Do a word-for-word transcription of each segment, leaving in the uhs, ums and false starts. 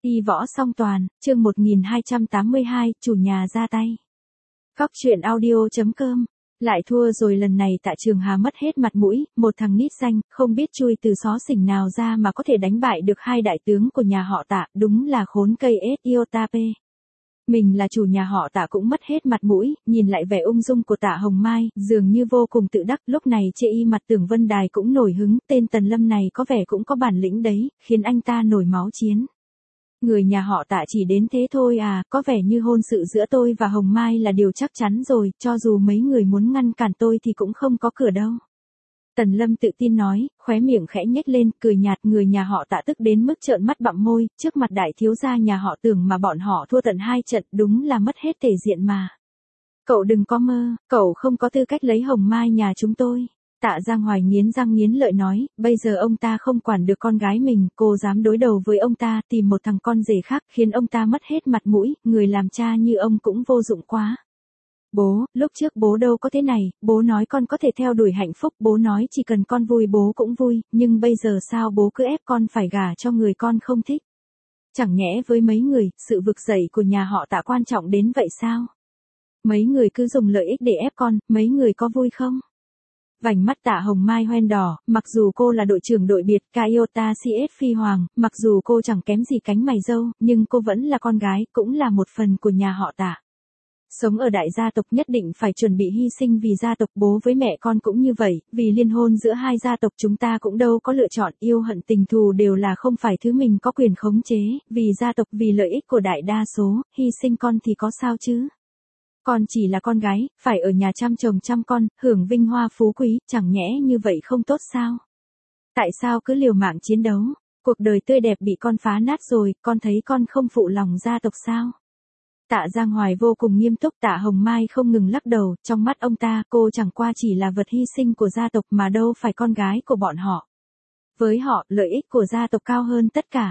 Y võ song toàn, chương một nghìn hai trăm tám mươi hai, chủ nhà ra tay. Góc truyện audio.com. Lại thua rồi, lần này Tạ Trường Hà mất hết mặt mũi, một thằng nít xanh, không biết chui từ xó xỉnh nào ra mà có thể đánh bại được hai đại tướng của nhà họ Tạ, đúng là khốn cây ết Iotape. Mình là chủ nhà họ Tạ cũng mất hết mặt mũi, nhìn lại vẻ ung dung của Tạ Hồng Mai, dường như vô cùng tự đắc, lúc này chê y mặt Tưởng Vân Đài cũng nổi hứng, tên Tần Lâm này có vẻ cũng có bản lĩnh đấy, khiến anh ta nổi máu chiến. Người nhà họ Tạ chỉ đến thế thôi à, có vẻ như hôn sự giữa tôi và Hồng Mai là điều chắc chắn rồi, cho dù mấy người muốn ngăn cản tôi thì cũng không có cửa đâu. Tần Lâm tự tin nói, khóe miệng khẽ nhếch lên, cười nhạt, người nhà họ Tạ tức đến mức trợn mắt bặm môi, trước mặt đại thiếu gia nhà họ Tưởng mà bọn họ thua tận hai trận, đúng là mất hết thể diện mà. Cậu đừng có mơ, cậu không có tư cách lấy Hồng Mai nhà chúng tôi. Tạ Giang Hoài nghiến răng nghiến lợi nói, bây giờ ông ta không quản được con gái mình, cô dám đối đầu với ông ta, tìm một thằng con rể khác, khiến ông ta mất hết mặt mũi, người làm cha như ông cũng vô dụng quá. Bố, lúc trước bố đâu có thế này, bố nói con có thể theo đuổi hạnh phúc, bố nói chỉ cần con vui bố cũng vui, nhưng bây giờ sao bố cứ ép con phải gả cho người con không thích? Chẳng nhẽ với mấy người, sự vực dậy của nhà họ Tạ quan trọng đến vậy sao? Mấy người cứ dùng lợi ích để ép con, mấy người có vui không? Vành mắt Tạ Hồng Mai hoen đỏ, mặc dù cô là đội trưởng đội biệt Kaiota xê ét Phi Hoàng, mặc dù cô chẳng kém gì cánh mày râu, nhưng cô vẫn là con gái, cũng là một phần của nhà họ Tạ. Sống ở đại gia tộc nhất định phải chuẩn bị hy sinh vì gia tộc, bố với mẹ con cũng như vậy, vì liên hôn giữa hai gia tộc chúng ta cũng đâu có lựa chọn, yêu hận tình thù đều là không phải thứ mình có quyền khống chế, vì gia tộc, vì lợi ích của đại đa số, hy sinh con thì có sao chứ? Con chỉ là con gái, phải ở nhà chăm chồng chăm con, hưởng vinh hoa phú quý, chẳng nhẽ như vậy không tốt sao? Tại sao cứ liều mạng chiến đấu? Cuộc đời tươi đẹp bị con phá nát rồi, con thấy con không phụ lòng gia tộc sao? Tạ Giang Hoài vô cùng nghiêm túc, Tạ Hồng Mai không ngừng lắc đầu, trong mắt ông ta, cô chẳng qua chỉ là vật hy sinh của gia tộc mà đâu phải con gái của bọn họ. Với họ, lợi ích của gia tộc cao hơn tất cả.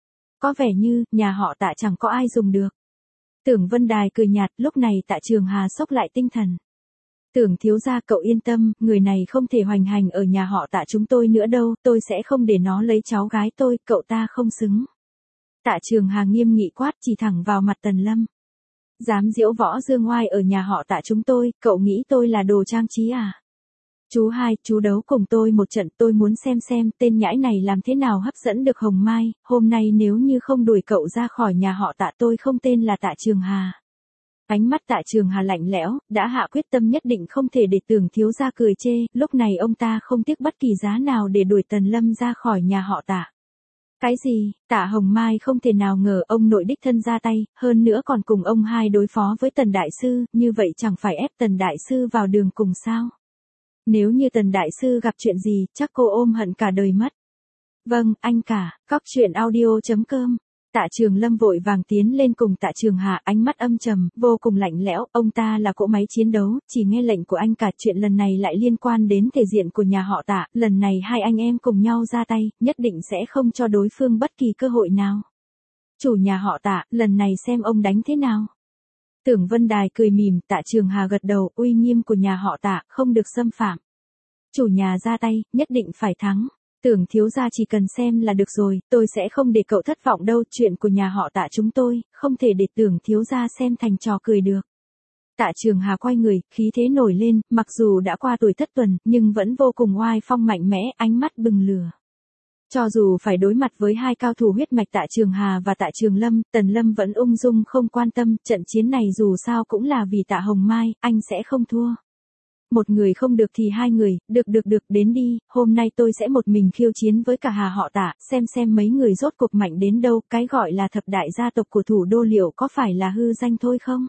Có vẻ như, nhà họ Tạ chẳng có ai dùng được. Tưởng Vân Đài cười nhạt, lúc này Tạ Trường Hà sốc lại tinh thần. Tưởng thiếu gia, cậu yên tâm, người này không thể hoành hành ở nhà họ Tạ chúng tôi nữa đâu, tôi sẽ không để nó lấy cháu gái tôi, cậu ta không xứng. Tạ Trường Hà nghiêm nghị quát, chỉ thẳng vào mặt Tần Lâm. Dám diễu võ dương oai ở nhà họ Tạ chúng tôi, cậu nghĩ tôi là đồ trang trí à? Chú hai, chú đấu cùng tôi một trận, tôi muốn xem xem tên nhãi này làm thế nào hấp dẫn được Hồng Mai, hôm nay nếu như không đuổi cậu ra khỏi nhà họ Tạ tôi không tên là Tạ Trường Hà. Ánh mắt Tạ Trường Hà lạnh lẽo, đã hạ quyết tâm nhất định không thể để Tưởng thiếu gia cười chê, lúc này ông ta không tiếc bất kỳ giá nào để đuổi Tần Lâm ra khỏi nhà họ Tạ. Cái gì? Tạ Hồng Mai không thể nào ngờ ông nội đích thân ra tay, hơn nữa còn cùng ông hai đối phó với Tần Đại Sư, như vậy chẳng phải ép Tần Đại Sư vào đường cùng sao? Nếu như Tần Đại Sư gặp chuyện gì, chắc cô ôm hận cả đời mất. Vâng, anh cả, góc truyện audio.com. Tạ Trường Lâm vội vàng tiến lên cùng Tạ Trường Hà, ánh mắt âm trầm, vô cùng lạnh lẽo, ông ta là cỗ máy chiến đấu, chỉ nghe lệnh của anh cả, chuyện lần này lại liên quan đến thể diện của nhà họ Tạ, lần này hai anh em cùng nhau ra tay, nhất định sẽ không cho đối phương bất kỳ cơ hội nào. Chủ nhà họ Tạ, lần này xem ông đánh thế nào. Tưởng Vân Đài cười mỉm, Tạ Trường Hà gật đầu, uy nghiêm của nhà họ Tạ, không được xâm phạm. Chủ nhà ra tay, nhất định phải thắng. Tưởng thiếu gia chỉ cần xem là được rồi, tôi sẽ không để cậu thất vọng đâu, chuyện của nhà họ Tạ chúng tôi, không thể để Tưởng thiếu gia xem thành trò cười được. Tạ Trường Hà quay người, khí thế nổi lên, mặc dù đã qua tuổi thất tuần, nhưng vẫn vô cùng oai phong mạnh mẽ, ánh mắt bừng lửa. Cho dù phải đối mặt với hai cao thủ huyết mạch Tạ Trường Hà và Tạ Trường Lâm, Tần Lâm vẫn ung dung không quan tâm, trận chiến này dù sao cũng là vì Tạ Hồng Mai, anh sẽ không thua. Một người không được thì hai người, được được được, đến đi, hôm nay tôi sẽ một mình khiêu chiến với cả Hà họ Tạ, xem xem mấy người rốt cuộc mạnh đến đâu, cái gọi là thập đại gia tộc của thủ đô liệu có phải là hư danh thôi không?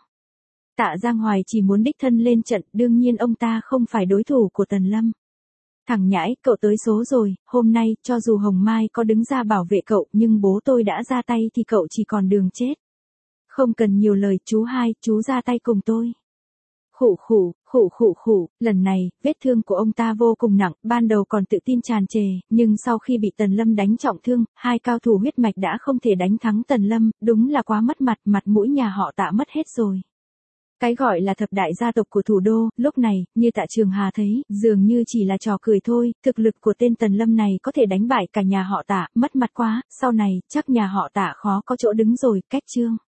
Tạ Giang Hoài chỉ muốn đích thân lên trận, đương nhiên ông ta không phải đối thủ của Tần Lâm. Thằng nhãi, cậu tới số rồi, hôm nay, cho dù Hồng Mai có đứng ra bảo vệ cậu, nhưng bố tôi đã ra tay thì cậu chỉ còn đường chết. Không cần nhiều lời, chú hai, chú ra tay cùng tôi. Khụ khụ, khụ khụ khụ, lần này, vết thương của ông ta vô cùng nặng, ban đầu còn tự tin tràn trề, nhưng sau khi bị Tần Lâm đánh trọng thương, hai cao thủ huyết mạch đã không thể đánh thắng Tần Lâm, đúng là quá mất mặt, mặt mũi nhà họ Tạ mất hết rồi. Cái gọi là thập đại gia tộc của thủ đô, lúc này, như Tạ Trường Hà thấy, dường như chỉ là trò cười thôi, thực lực của tên Tần Lâm này có thể đánh bại cả nhà họ Tạ, mất mặt quá, sau này, chắc nhà họ Tạ khó có chỗ đứng rồi, cách chương.